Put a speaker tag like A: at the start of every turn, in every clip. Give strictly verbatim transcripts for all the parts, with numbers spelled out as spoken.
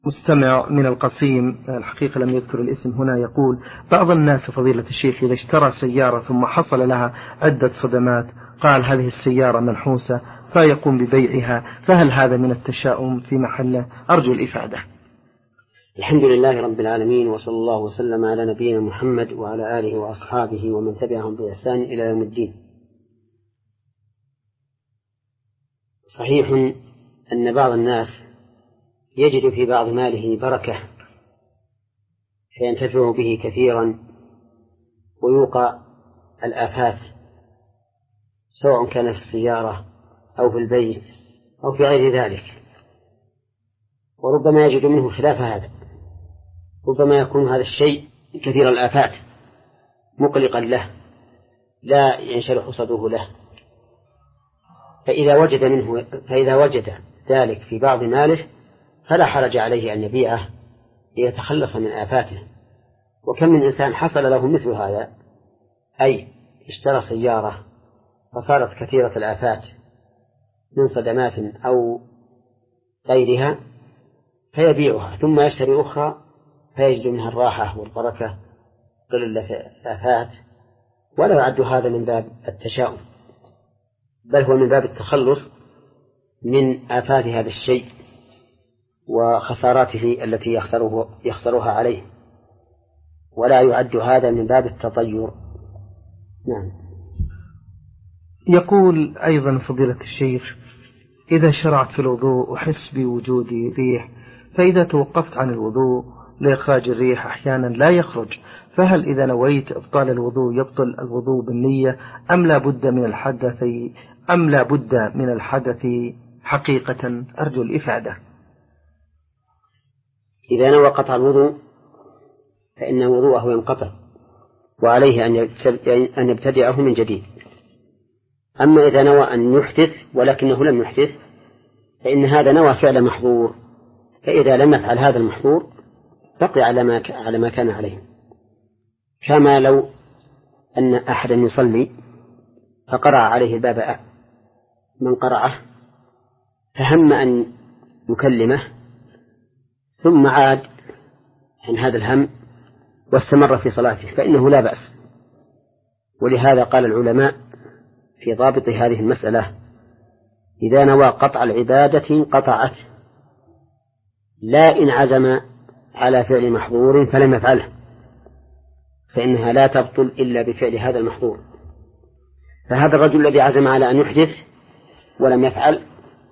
A: مستمع من القصيم، الحقيقة لم يذكر الاسم هنا، يقول: بعض الناس فضيلة الشيخ إذا اشترى سيارة ثم حصل لها عدة صدمات قال هذه السيارة منحوسة فيقوم ببيعها، فهل هذا من التشاؤم في محله؟ أرجو الإفادة.
B: الحمد لله رب العالمين، وصلى الله وسلم على نبينا محمد وعلى آله وأصحابه ومن تبعهم بإحسان إلى يوم الدين. صحيح أن بعض الناس يجد في بعض ماله بركة فينتفع به كثيرا ويوقع الآفات، سواء كان في السيارة أو في البيت أو في غير ذلك، وربما يجد منه خلاف هذا. ربما يكون هذا الشيء كثير الآفات مقلقا له لا ينشرح صدره له، فإذا وجد منه فإذا وجد ذلك في بعض ماله فلا حرج عليه أن يبيعه ليتخلص من آفاته. وكم من إنسان حصل له مثل هذا، أي اشترى سيارة فصارت كثيرة الآفات من صدمات أو غيرها فيبيعها ثم يشتري أخرى فيجد منها الراحة والبركة قلة الآفات، ولا يعد هذا من باب التشاؤم، بل هو من باب التخلص من آفات هذا الشيء وخساراته التي يخسره يخسرها عليه، ولا يعد هذا من باب التطير. نعم.
A: يقول أيضا فضيلة الشيخ: إذا شرعت في الوضوء أحس بوجود ريح، فإذا توقفت عن الوضوء لإخراج الريح أحيانا لا يخرج، فهل إذا نويت إبطال الوضوء يبطل الوضوء بالنية أم لا بد من الحدث أم لا بد من الحدث حقيقة؟ أرجو الإفادة.
B: إذا نوى قطع الوضوء فإن وضوءه ينقطع وعليه أن يبتدعه من جديد. أما إذا نوى أن يحدث ولكنه لم يحدث فإن هذا نوى فعل محظور، فإذا لم يفعل هذا المحظور بقي على ما على ما كان عليه. كما لو أن أحدا يصلي فقرأ عليه الباب من قرأه فهم أن يكلمه ثم عاد عن هذا الهم واستمر في صلاته فإنه لا بأس. ولهذا قال العلماء في ضابط هذه المسألة: إذا نوى قطع العبادة قطعت، لا إن عزم على فعل محظور فلم يفعله، فإنها لا تبطل إلا بفعل هذا المحظور. فهذا الرجل الذي عزم على أن يحدث ولم يفعل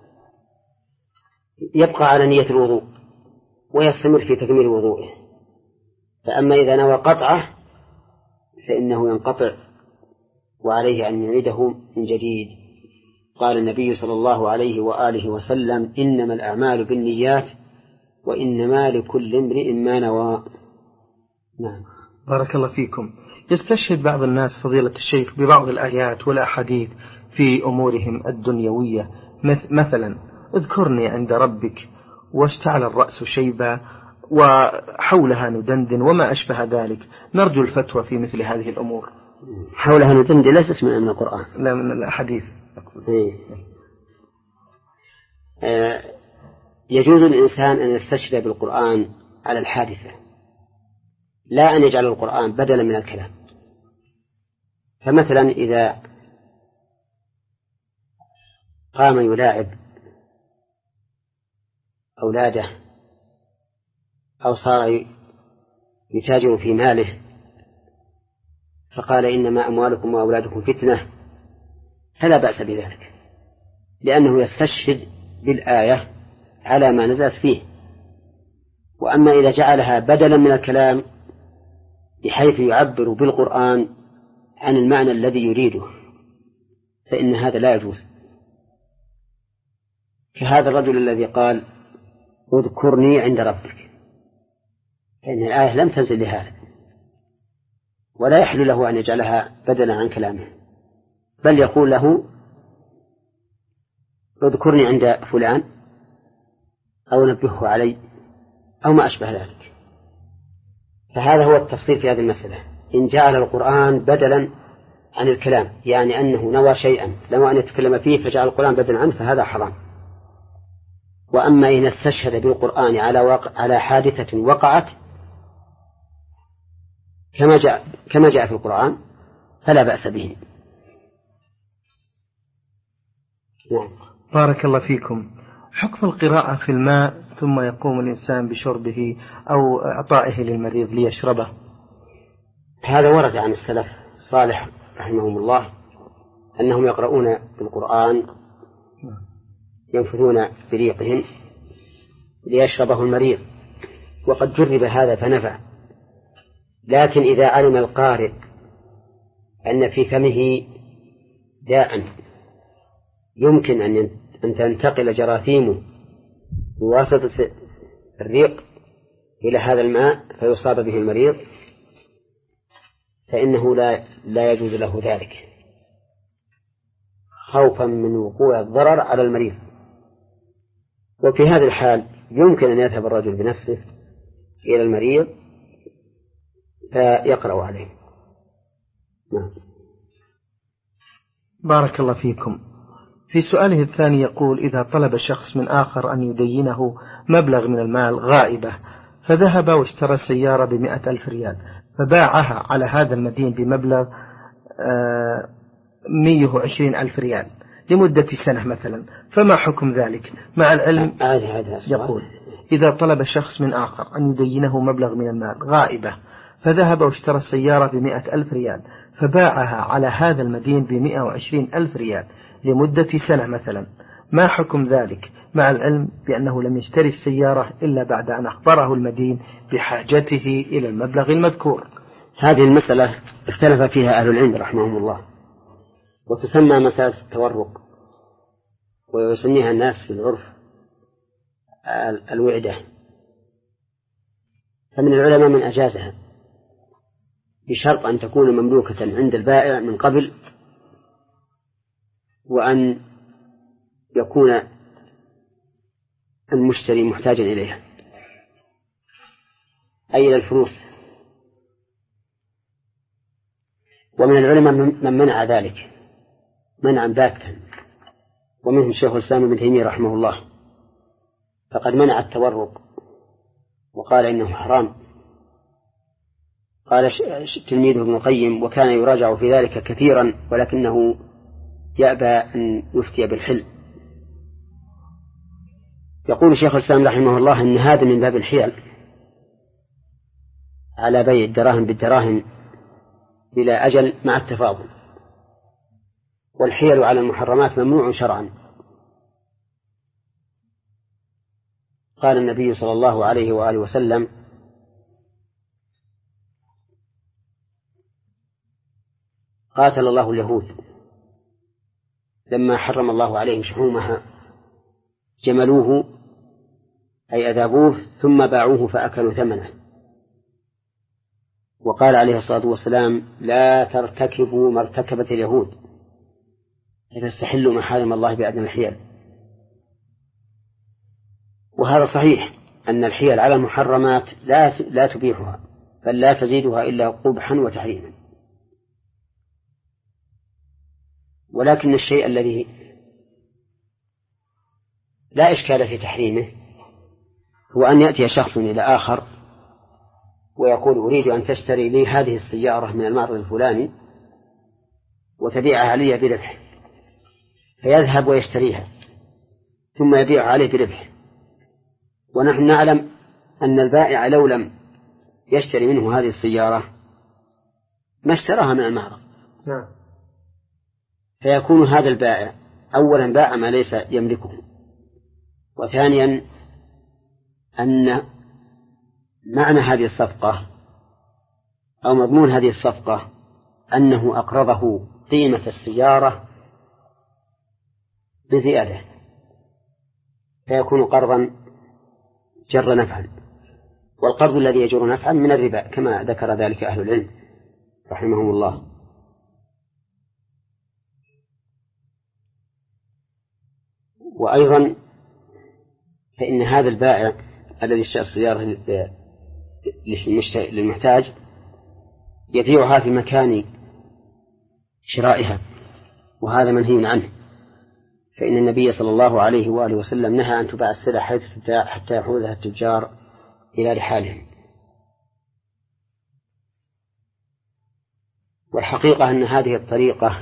B: يبقى على نية الوضوء ويستمر في تكميل وضوءه. فأما إذا نوى قطعه فإنه ينقطع وعليه أن يعيده من جديد. قال النبي صلى الله عليه وآله وسلم: إنما الأعمال بالنيات وإنما لكل امرئ ما نوى. نعم.
A: بارك الله فيكم. يستشهد بعض الناس فضيلة الشيخ ببعض الآيات والأحاديث في أمورهم الدنيوية، مثلا: اذكرني عند ربك واشتعل الرأس شيبا وحولها ندندن وما أشبه ذلك. نرجو الفتوى في مثل هذه الأمور.
B: حولها ندندن ليس اسمها من القرآن،
A: لا من الأحاديث.
B: إيه. آه يجوز الإنسان أن يستشهد بالقرآن على الحادثة، لا أن يجعل القرآن بدلا من الكلام. فمثلا إذا قام يلاعب أولاده أو صار يتاجر في ماله فقال: إنما أموالكم وأولادكم فتنة، فلا بأس بذلك، لأنه يستشهد بالآية على ما نزلت فيه. وأما إذا جعلها بدلا من الكلام بحيث يعبر بالقرآن عن المعنى الذي يريده فإن هذا لا يجوز، كهذا الرجل الذي قال: اذكرني عند ربك، فإن الآية لم تنزل لهذا، ولا يحل له أن يجعلها بدلا عن كلامه، بل يقول له: اذكرني عند فلان أو نبهه علي أو ما أشبه ذلك. فهذا هو التفصيل في هذه المسألة. إن جعل القرآن بدلا عن الكلام، يعني أنه نوى شيئا نوى أن يتكلم فيه فجعل القرآن بدلا عنه، فهذا حرام. وأما إن استشهد بالقرآن على واقع على حادثة وقعت كما جاء كما جاء في القرآن فلا بأس به.
A: نعم. بارك الله فيكم. حكم القراءة في الماء ثم يقوم الإنسان بشربه أو إعطائه للمريض ليشربه؟
B: هذا ورد عن السلف الصالح رحمهم الله أنهم يقرؤون بالقرآن ينفثون بريقهم ليشربه المريض، وقد جرب هذا فنفع. لكن إذا علم القارئ أن في فمه داء يمكن أن تنتقل جراثيمه بواسطة الريق إلى هذا الماء فيصاب به المريض فإنه لا, لا يجوز له ذلك، خوفا من وقوع الضرر على المريض. وفي هذه الحال يمكن أن يذهب الرجل بنفسه إلى المريض فيقرأ عليه. نعم.
A: بارك الله فيكم. في سؤاله الثاني يقول: إذا طلب شخص من آخر أن يدينه مبلغ من المال غائبة، فذهب واشترى سيارة بمئة ألف ريال فباعها على هذا المدين بمبلغ مئة وعشرين ألف ريال لمدة سنة مثلا، فما حكم ذلك؟ مع العلم يقول: إذا طلب شخص من آخر أن يدينه مبلغ من المال غائبة فذهب واشترى سيارة بمئة ألف ريال فباعها على هذا المدين بمئة وعشرين ألف ريال لمدة سنة مثلا، ما حكم ذلك؟ مع العلم بأنه لم يشتري السيارة إلا بعد أن أخبره المدين بحاجته إلى المبلغ المذكور.
B: هذه المسألة اختلف فيها أهل العلم رحمهم الله، وتسمى مسألة التورق، ويسميها الناس في العرف الوعدة. فمن العلماء من أجازها بشرط أن تكون مملوكة عند البائع من قبل، وأن يكون المشتري محتاجا إليها أي إلى الفلوس. ومن العلماء من منع ذلك منعا باتا، ومنهم شيخ الإسلام ابن تيمية رحمه الله، فقد منع التورق وقال إنه حرام. قال تلميذه ابن القيم وكان يراجع في ذلك كثيرا ولكنه يأبى أن يفتي بالحل. يقول شيخ الإسلام رحمه الله إن هذا من باب الحيل على بيع الدراهم بالدراهم بلا أجل مع التفاضل، والحيل على المحرمات ممنوع شرعا. قال النبي صلى الله عليه وآله وسلم: قاتل الله اليهود لما حرم الله عليهم شحومها، جملوه أي أذابوه ثم باعوه فأكلوا ثمنه. وقال عليه الصلاة والسلام: لا ترتكبوا ما ارتكبت اليهود لتستحلوا محارم الله بأدنى الحيل. وهذا صحيح أن الحيل على المحرمات لا لا تبيحها بل لا تزيدها إلا قبحا وتحريما. ولكن الشيء الذي لا إشكال في تحريمه هو أن يأتي شخص إلى آخر ويقول: أريد أن تشتري لي هذه السيارة من المعرض الفلاني وتبيعها علي بربح، فيذهب ويشتريها ثم يبيع عليه بربح، ونحن نعلم أن البائع لو لم يشتري منه هذه السيارة ما اشتراها من المعرض. فيكون هذا البائع أولا باع ما ليس يملكه، وثانيا أن معنى هذه الصفقة أو مضمون هذه الصفقة أنه أقرضه قيمة السيارة بزيادة، فيكون قرضا جر نفعا، والقرض الذي يجر نفعا من الربا كما ذكر ذلك أهل العلم رحمهم الله. وأيضا فإن هذا البائع الذي اشترى السيارة للمحتاج يبيعها في مكان شرائها، وهذا منهي عنه، فإن النبي صلى الله عليه وآله وسلم نهى أن تباع السلع حيث تباع حتى يحوزها التجار إلى رحالهم. والحقيقة أن هذه الطريقة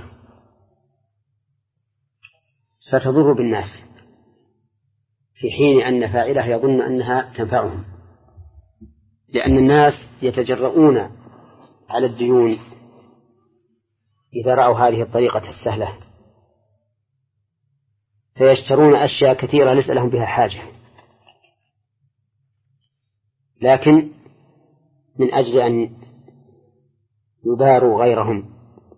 B: ستضر بالناس في حين أن فاعله يظن أنها تنفعهم، لأن الناس يتجرؤون على الديون إذا رأوا هذه الطريقة السهلة، فيشترون أشياء كثيرة ليس لهم بها حاجة، لكن من أجل أن يباروا غيرهم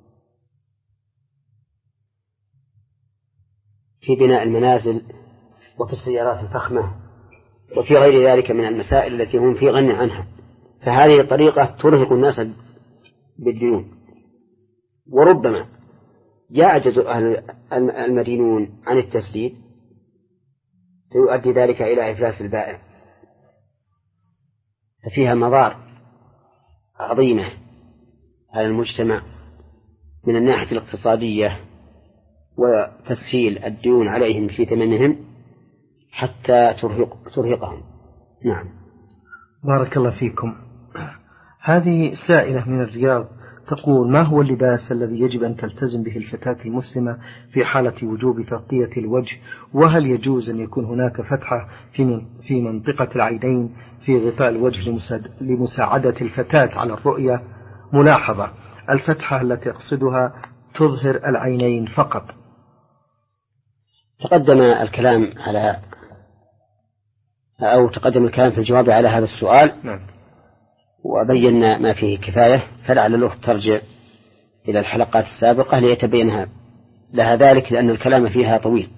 B: في بناء المنازل وفي السيارات الفخمة وفي غير ذلك من المسائل التي هم في غنى عنها، فهذه الطريقة ترهق الناس بالديون. وربما يعجز المدينون عن التسديد فيؤدي ذلك إلى إفلاس البائع، ففيها مضار عظيمة على المجتمع من الناحية الاقتصادية وتسهيل الديون عليهم في ثمنهم حتى ترهق ترهقهم. نعم.
A: بارك الله فيكم. هذه سائلة من الرياض تقول: ما هو اللباس الذي يجب أن تلتزم به الفتاة المسلمة في حالة وجوب تغطية الوجه؟ وهل يجوز أن يكون هناك فتحة في في منطقة العينين في غطاء الوجه لمساعدة الفتاة على الرؤية؟ ملاحظة: الفتحة التي أقصدها تظهر العينين فقط.
B: تقدم الكلام على أو تقدم الكلام في الجواب على هذا السؤال.
A: نعم.
B: وبينا ما فيه كفاية، فلعل له ترجع إلى الحلقات السابقة ليتبينها لها ذلك، لأن الكلام فيها طويل.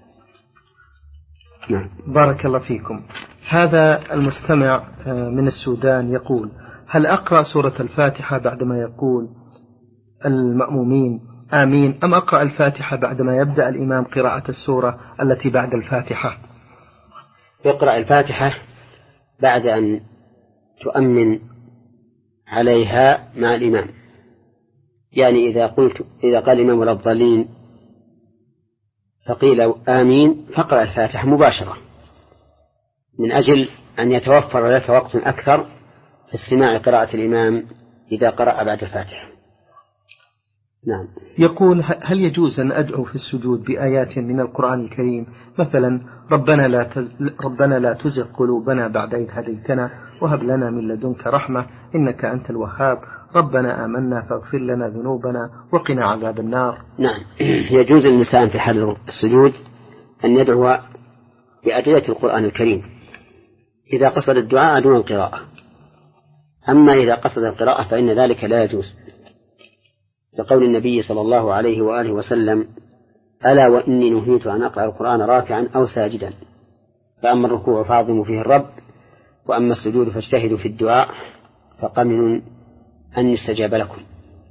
A: نعم. بارك الله فيكم. هذا المستمع من السودان يقول: هل أقرأ سورة الفاتحة بعدما يقول المأمومين آمين، أم أقرأ الفاتحة بعدما يبدأ الإمام قراءة السورة التي بعد الفاتحة؟
B: اقرأ الفاتحة بعد أن تؤمن عليها مع الإمام، يعني إذا قلت إذا قال الإمام ولا الضالين فقيل آمين فاقرأ الفاتحة مباشرة، من أجل أن يتوفر لك وقت أكثر في استماع قراءة الإمام إذا قرأ بعد الفاتحة. نعم.
A: يقول: هل يجوز أن أدعو في السجود بآيات من القرآن الكريم، مثلا ربنا لا تز... ربنا لا تزغ قلوبنا بعد إذ هديتنا وهب لنا من لدنك رحمة إنك أنت الوهاب، ربنا آمنا فاغفر لنا ذنوبنا وقنا عذاب النار؟
B: نعم. يجوز للإنسان في حال السجود أن يدعو بأدعية القرآن الكريم إذا قصد الدعاء دون القراءة، أما إذا قصد القراءة فإن ذلك لا يجوز، لقول النبي صلى الله عليه وآله وسلم: ألا وإني نهيت أن أقرأ القرآن راكعا أو ساجدا، فأما الركوع فاعظموا فيه الرب، وأما السجود فاجتهدوا في الدعاء فقمن أن يستجاب لكم.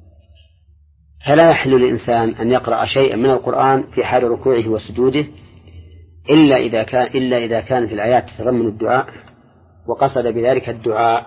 B: فلا يحل للإنسان أن يقرأ شيئا من القرآن في حال ركوعه وسجوده إلا إذا كان إلا إذا كانت الآيات تتضمن الدعاء وقصد بذلك الدعاء.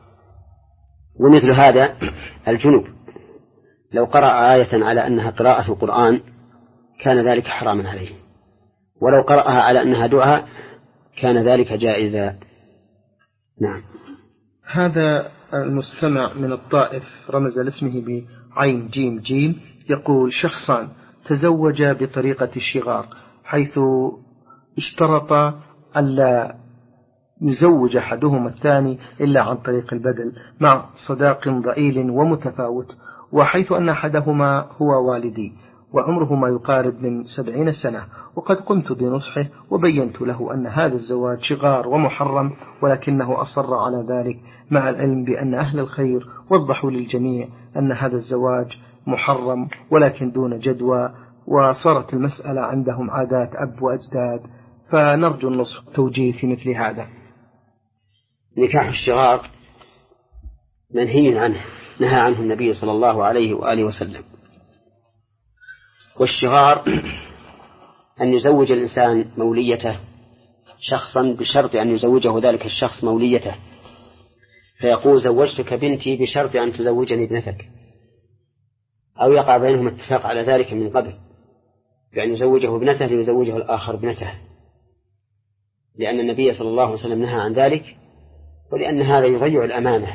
B: ومثل هذا الجنوب لو قرأ آية على أنها قراءة القرآن كان ذلك حراما عليه، ولو قرأها على أنها دعاء كان ذلك جائزا. نعم.
A: هذا المستمع من الطائف رمز لاسمه بعين جيم جيم يقول: شخصان تزوجا بطريقة الشغار، حيث اشترط ألا يزوج أحدهما الثاني إلا عن طريق البدل مع صداق ضئيل ومتفاوت، وحيث أن أحدهما هو والدي وعمره ما يقارب من سبعين سنة، وقد قمت بنصحه وبينت له أن هذا الزواج شغار ومحرم، ولكنه أصر على ذلك مع العلم بأن أهل الخير وضحوا للجميع أن هذا الزواج محرم ولكن دون جدوى، وصارت المسألة عندهم عادات أب وأجداد، فنرجو النصح والتوجيه في مثل هذا.
B: نكاح الشغار منهي عنه، نهى عنه النبي صلى الله عليه وآله وسلم. والشغار أن يزوج الإنسان موليته شخصا بشرط أن يزوجه ذلك الشخص موليته، فيقول: زوجتك بنتي بشرط أن تزوجني ابنتك، أو يقع بينهم اتفاق على ذلك من قبل، بأن يزوجه ابنته ليزوجه الآخر ابنته، لأن النبي صلى الله عليه وسلم نهى عن ذلك، ولأن هذا يضيع الأمانة،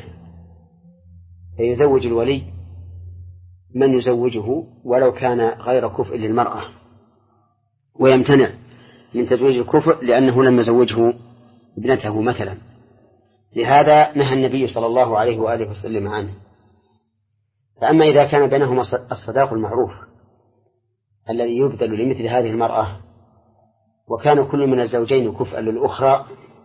B: فيزوج الولي من يزوجه ولو كان غير كفء للمرأة، ويمتنع من تزويج الكفء لأنه لم يزوجه ابنته مثلا. لهذا نهى النبي صلى الله عليه وآله وسلم عنه. فأما إذا كان بينهما الصداق المعروف الذي يبذل لمثل هذه المرأة، وكان كل من الزوجين كفءا للأخرى،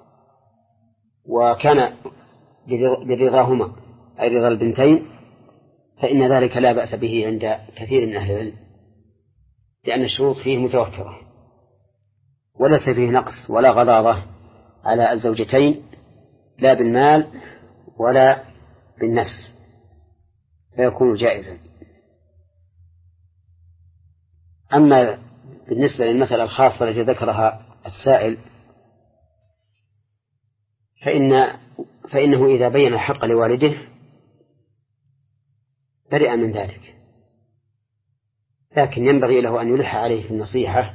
B: وكان برضاهما أي رضا البنتين، فإن ذلك لا بأس به عند كثير من أهل العلم، لأن الشروط فيه متوفرة، وليس فيه نقص ولا غضاضة على الزوجتين، لا بالمال ولا بالنفس، فيكون جائزا. أما بالنسبة للمسألة الخاصة التي ذكرها السائل، فإن فإنه إذا بين الحق لوالده برئ من ذلك، لكن ينبغي له أن يلح عليه في النصيحة،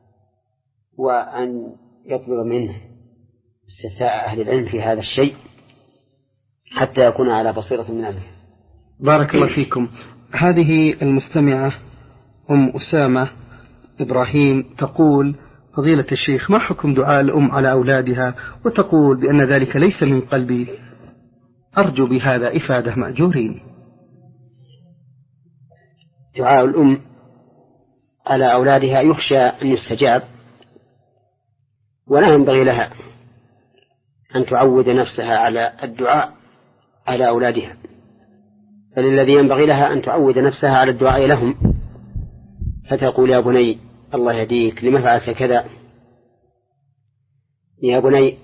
B: وأن يطلب منه استفتاء أهل العلم في هذا الشيء حتى يكون على بصيرة من أمره.
A: بارك الله فيكم. هذه المستمعة أم أسامة إبراهيم تقول: فضيلة الشيخ، ما حكم دعاء الأم على أولادها؟ وتقول بأن ذلك ليس من قلبي، أرجو بهذا إفادة مأجورين.
B: دعاء الأم على أولادها يخشى أن يستجاب، ولا ينبغي لها أن تعود نفسها على الدعاء على أولادها، بل الذي ينبغي لها أن تعود نفسها على الدعاء لهم، فتقول: يا بني الله يهديك، لما فعلت كذا؟ يا بني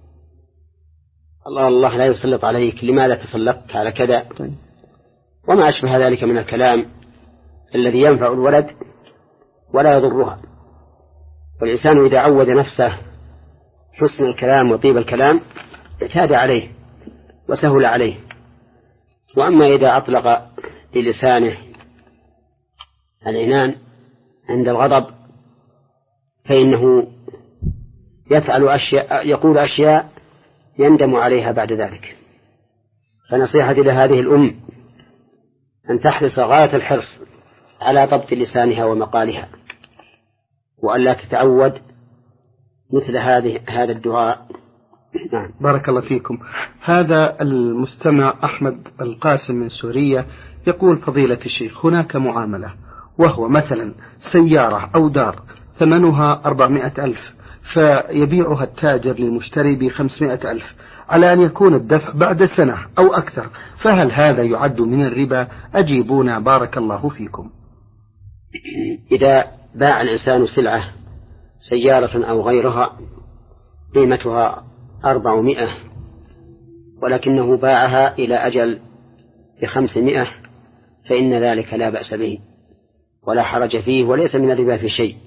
B: الله الله لا يسلط عليك، لماذا تسلطت على كذا؟ وما أشبه ذلك من الكلام الذي ينفع الولد ولا يضرها. والإنسان إذا عود نفسه حسن الكلام وطيب الكلام اعتاد عليه وسهل عليه. وأما إذا أطلق للسانه العنان عند الغضب فإنه يفعل أشياء يقول أشياء يندم عليها بعد ذلك. فنصيحتي لهذه الأم أن تحرص غاية الحرص على ضبط لسانها ومقالها، وأن لا تتعود مثل هذه هذا الدعاء. نعم.
A: بارك الله فيكم. هذا المستمع أحمد القاسم من سوريا يقول: فضيلة الشيخ، هناك معاملة، وهو مثلا سيارة أو دار ثمنها أربعمائة ألف، فيبيعها التاجر للمشتري بخمسمائة ألف، على أن يكون الدفع بعد سنة أو أكثر، فهل هذا يعد من الربا؟ أجيبونا بارك الله فيكم.
B: إذا باع الإنسان سلعة سيارة أو غيرها قيمتها أربعمائة، ولكنه باعها إلى أجل بخمسمائة، فإن ذلك لا بأس به ولا حرج فيه، وليس من الربا في شيء،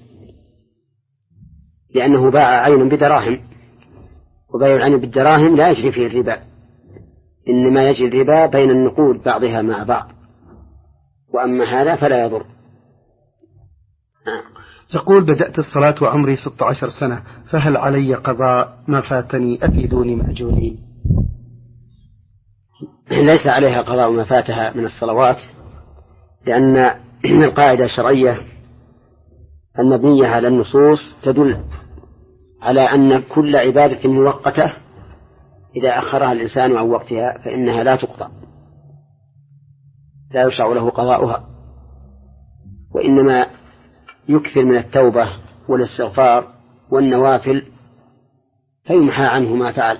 B: لأنه باع عين بدراهم، وبيع العين بالدراهم لا يجري فيه الربا، إنما يجري الربا بين النقود بعضها مع بعض، وأما هذا فلا يضر.
A: تقول: بدأت الصلاة وعمري ستة عشر سنة، فهل علي قضاء ما فاتني؟ أفيدوني مأجورين.
B: ليس عليها قضاء ما فاتها من الصلوات، لأن القاعدة الشرعية المبنية على النصوص تدل على أن كل عبادة مؤقتة إذا أخرها الإنسان عن وقتها فإنها لا تقضى، لا يشرع له قضاؤها، وإنما يكثر من التوبة والاستغفار والنوافل فيمحى عنه ما فعل.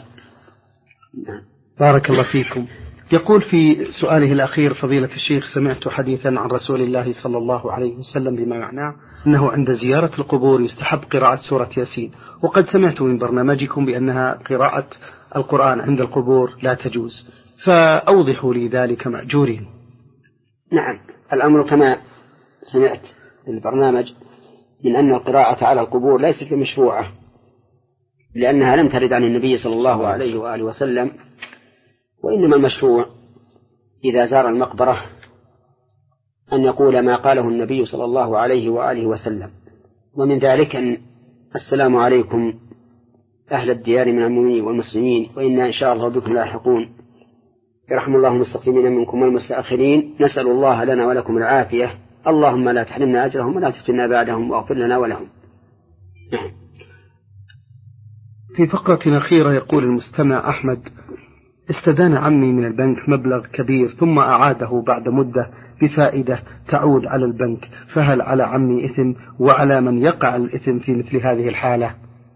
A: بارك الله فيكم. يقول في سؤاله الأخير: فضيلة الشيخ، سمعت حديثا عن رسول الله صلى الله عليه وسلم بما معناه أنه عند زيارة القبور يستحب قراءة سورة ياسين، وقد سمعت من برنامجكم بأنها قراءة القرآن عند القبور لا تجوز، فأوضحوا لي ذلك مأجورين.
B: نعم، الأمر كما سمعت البرنامج من أن القراءة على القبور ليست مشروعة، لأنها لم ترد عن النبي صلى الله عليه وآله وسلم، وإنما المشروع إذا زار المقبرة أن يقول ما قاله النبي صلى الله عليه وآله وسلم، ومن ذلك أن السلام عليكم أهل الديار من المؤمنين والمسلمين وإنا إن شاء الله بكم لاحقون يرحم الله المستقدمين منكم والمستأخرين نسأل الله لنا ولكم العافية اللهم لا تحرمنا أجرهم ولا تفتنا بعدهم واغفر لنا ولهم.
A: في فقرة أخيرة يقول المستمع أحمد: استدان عمي من البنك مبلغ كبير ثم أعاده بعد مدة بفائدة تعود على البنك، فهل على عمي إثم وعلى من يقع الإثم في مثل هذه الحالة؟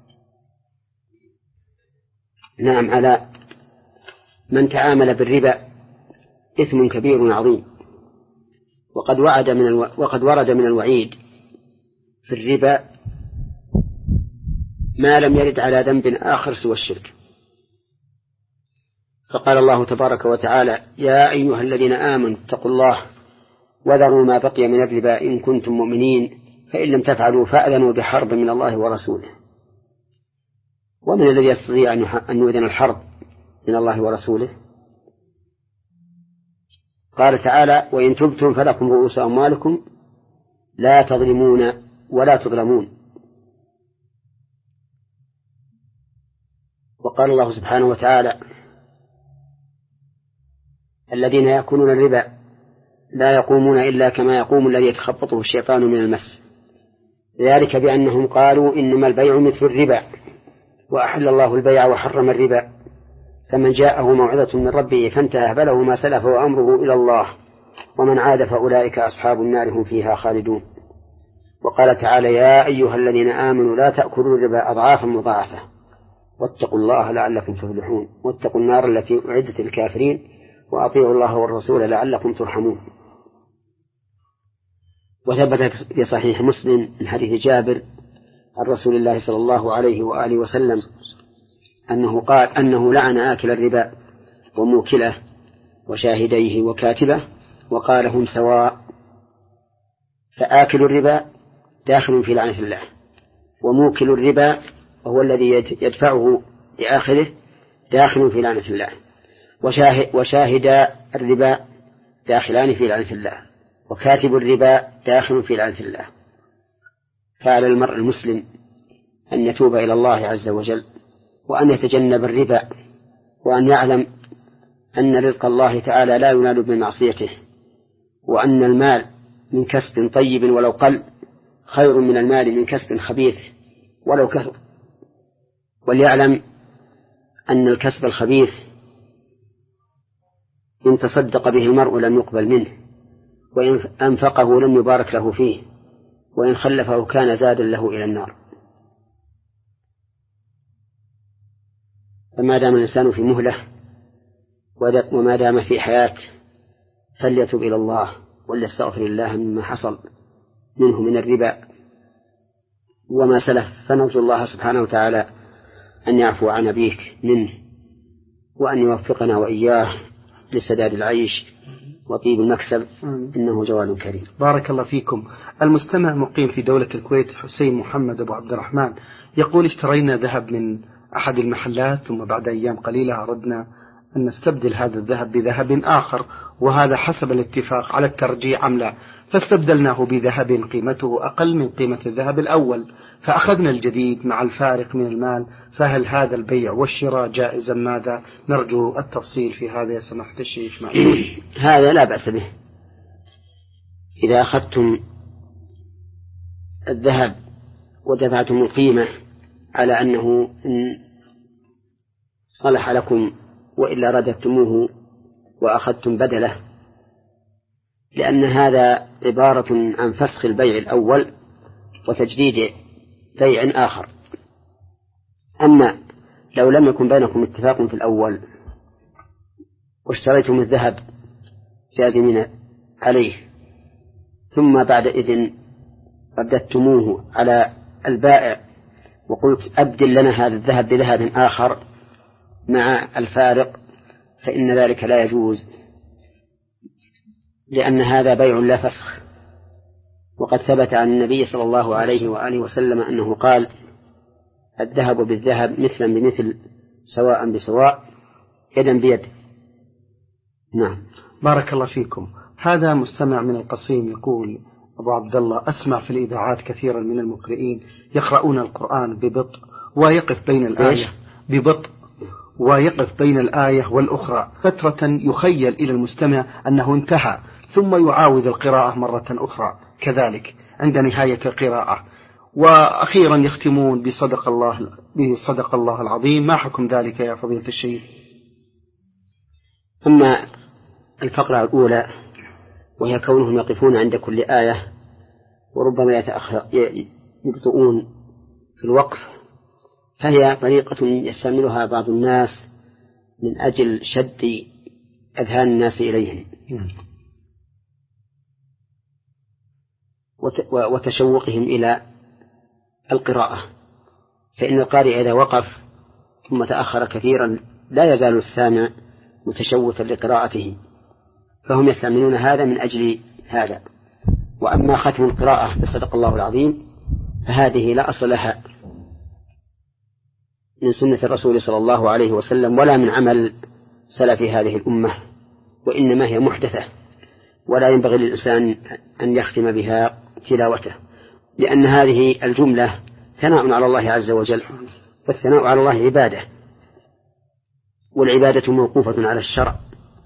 B: نعم، على من تعامل بالربا إثم كبير عظيم، وقد وعد من الو... وقد ورد من الوعيد في الربا ما لم يرد على ذنب آخر سوى الشرك. فقال الله تبارك وتعالى: يا أيها الذين آمنوا اتقوا الله وذروا ما بقي من الربا إن كنتم مؤمنين فإن لم تفعلوا فأذنوا بحرب من الله ورسوله. ومن الذي يستطيع أن يؤذن الحرب من الله ورسوله؟ قال تعالى: وإن تبتم فلكم رؤوس أموالكم لا تظلمون ولا تظلمون. وقال الله سبحانه وتعالى: الذين يأكلون الربا لا يقومون إلا كما يقوم الذي يتخبطه الشيطان من المس، ذلك بأنهم قالوا إنما البيع مثل الربا وأحل الله البيع وحرم الربا، فمن جاءه موعظة من ربه فانتهى فله ما سلف وأمره إلى الله ومن عاد فأولئك أصحاب النار هم فيها خالدون. وقال تعالى: يا أيها الذين آمنوا لا تأكلوا الربا أضعافا مضاعفة واتقوا الله لعلكم تفلحون واتقوا النار التي أعدت للكافرين وأطيعوا الله والرسول لعلكم ترحمون. وثبت في صحيح مسلم من حديث جابر عن رسول الله صلى الله عليه وآله وسلم أنه قال أنه لعن آكل الربا وموكله وشاهديه وكاتبه وقال: هم سواء. فآكل الربا داخل في لعنة الله، وموكل الربا وهو الذي يدفعه لآخره داخل في لعنة الله، وشاهد, وشاهد الربا داخلان في لعنة الله، وكاتب الربا داخل في لعنة الله. فعلى المرء المسلم أن يتوب إلى الله عز وجل وأن يتجنب الربا، وأن يعلم أن رزق الله تعالى لا ينال بمعصيته، وأن المال من كسب طيب ولو قل خير من المال من كسب خبيث ولو كثر. وليعلم أن الكسب الخبيث إن تصدق به المرء لم يقبل منه، وإن أنفقه لم يبارك له فيه، وإن خلفه كان زادا له إلى النار. فما دام الإنسان في مهلة وما دام في حياة فليتب إلى الله وليستغفر الله مما حصل منه من الربا وما سلف، فنرجو الله سبحانه وتعالى أن يعفو عن أبيك منه، وأن يوفقنا وإياه لسداد العيش وطيب المكسب، إنه جواد كريم.
A: بارك الله فيكم. المستمع مقيم في دولة الكويت حسين محمد أبو عبد الرحمن يقول: اشترينا ذهب من أحد المحلات ثم بعد أيام قليلة أردنا أن نستبدل هذا الذهب بذهب آخر، وهذا حسب الاتفاق على الترجيع أم لا، فاستبدلناه بذهب قيمته أقل من قيمة الذهب الأول فأخذنا الجديد مع الفارق من المال، فهل هذا البيع والشراء جائزا؟ ماذا نرجو التفصيل في هذا يا سماحة الشيخ معلوم.
B: هذا لا بأس به. إذا أخذتم الذهب ودفعتم القيمة على أنه صلح لكم وإلا رددتموه وأخذتم بدله، لأن هذا عبارة عن فسخ البيع الأول وتجديد بيع آخر. أما لو لم يكن بينكم اتفاق في الأول واشتريتم الذهب جازمين عليه ثم بعد إذن رددتموه على البائع وقلت أبدل لنا هذا الذهب بذهب آخر مع الفارق، فإن ذلك لا يجوز، لأن هذا بيع لا فسخ. وقد ثبت عن النبي صلى الله عليه وآله وسلم أنه قال: الذهب بالذهب مثلا بمثل سواء بسواء يدا بيد. نعم.
A: بارك الله فيكم. هذا مستمع من القصيم يقول: أبو عبد الله، أسمع في الإذاعات كثيرا من المقرئين يقرؤون القرآن ببطء ويقف بين الآية ببطء ويقف بين الآية والأخرى فترة يخيل إلى المستمع أنه انتهى، ثم يعاود القراءة مرة أخرى كذلك عند نهاية القراءة، وأخيرا يختمون بصدق الله بصدق الله العظيم. ما حكم ذلك يا فضيلة الشيخ؟
B: أما الفقرة الأولى وهي كونهم يقفون عند كل آية وربما يبطئون في الوقف، فهي طريقة يستعملها بعض الناس من أجل شد أذهان الناس إليهم وتشوقهم إلى القراءة، فإن القارئ إذا وقف ثم تأخر كثيرا لا يزال السامع متشوفا لقراءته، فهم يستعملون هذا من أجل هذا. وأما ختم القراءة بصدق الله العظيم فهذه لا أصل لها من سنة الرسول صلى الله عليه وسلم ولا من عمل سلف هذه الأمة، وإنما هي محدثة ولا ينبغي للإنسان أن يختم بها تلاوته، لأن هذه الجملة ثناء على الله عز وجل، والثناء على الله عبادة، والعبادة موقوفة على الشرع.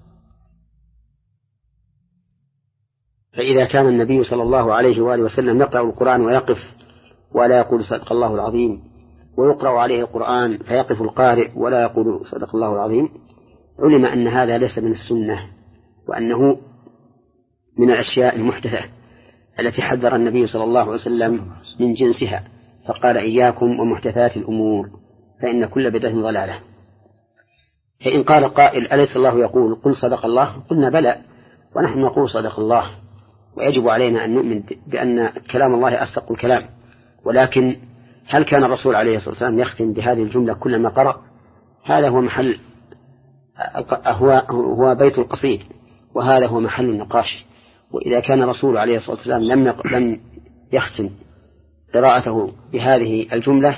B: فإذا كان النبي صلى الله عليه وآله وسلم يقرأ القرآن ويقف ولا يقول صدق الله العظيم، ويقرأ عليه القرآن فيقف القارئ ولا يقول صدق الله العظيم، علم أن هذا ليس من السنة، وأنه من الأشياء المحدثة التي حذر النبي صلى الله عليه وسلم من جنسها، فقال إياكم ومحدثات الأمور فإن كل بدعة ضلالة. فإن قال قائل أليس الله يقول قل صدق الله؟ قلنا بلى، ونحن نقول صدق الله، ويجب علينا أن نؤمن بأن كلام الله أصدق الكلام. ولكن هل كان الرسول عليه الصلاة والسلام يختم بهذه الجملة كلما قرأ؟ هذا هو محل هو, هو بيت القصيد، وهذا هو محل النقاش. وإذا كان الرسول عليه الصلاة والسلام لم لم يختم قراءته بهذه الجملة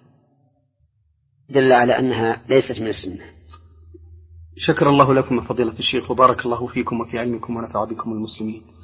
B: دل على أنها ليست من السنة.
A: شكر الله لكم فضيلة الشيخ، وبارك الله فيكم وفي علمكم ونفع بكم المسلمين.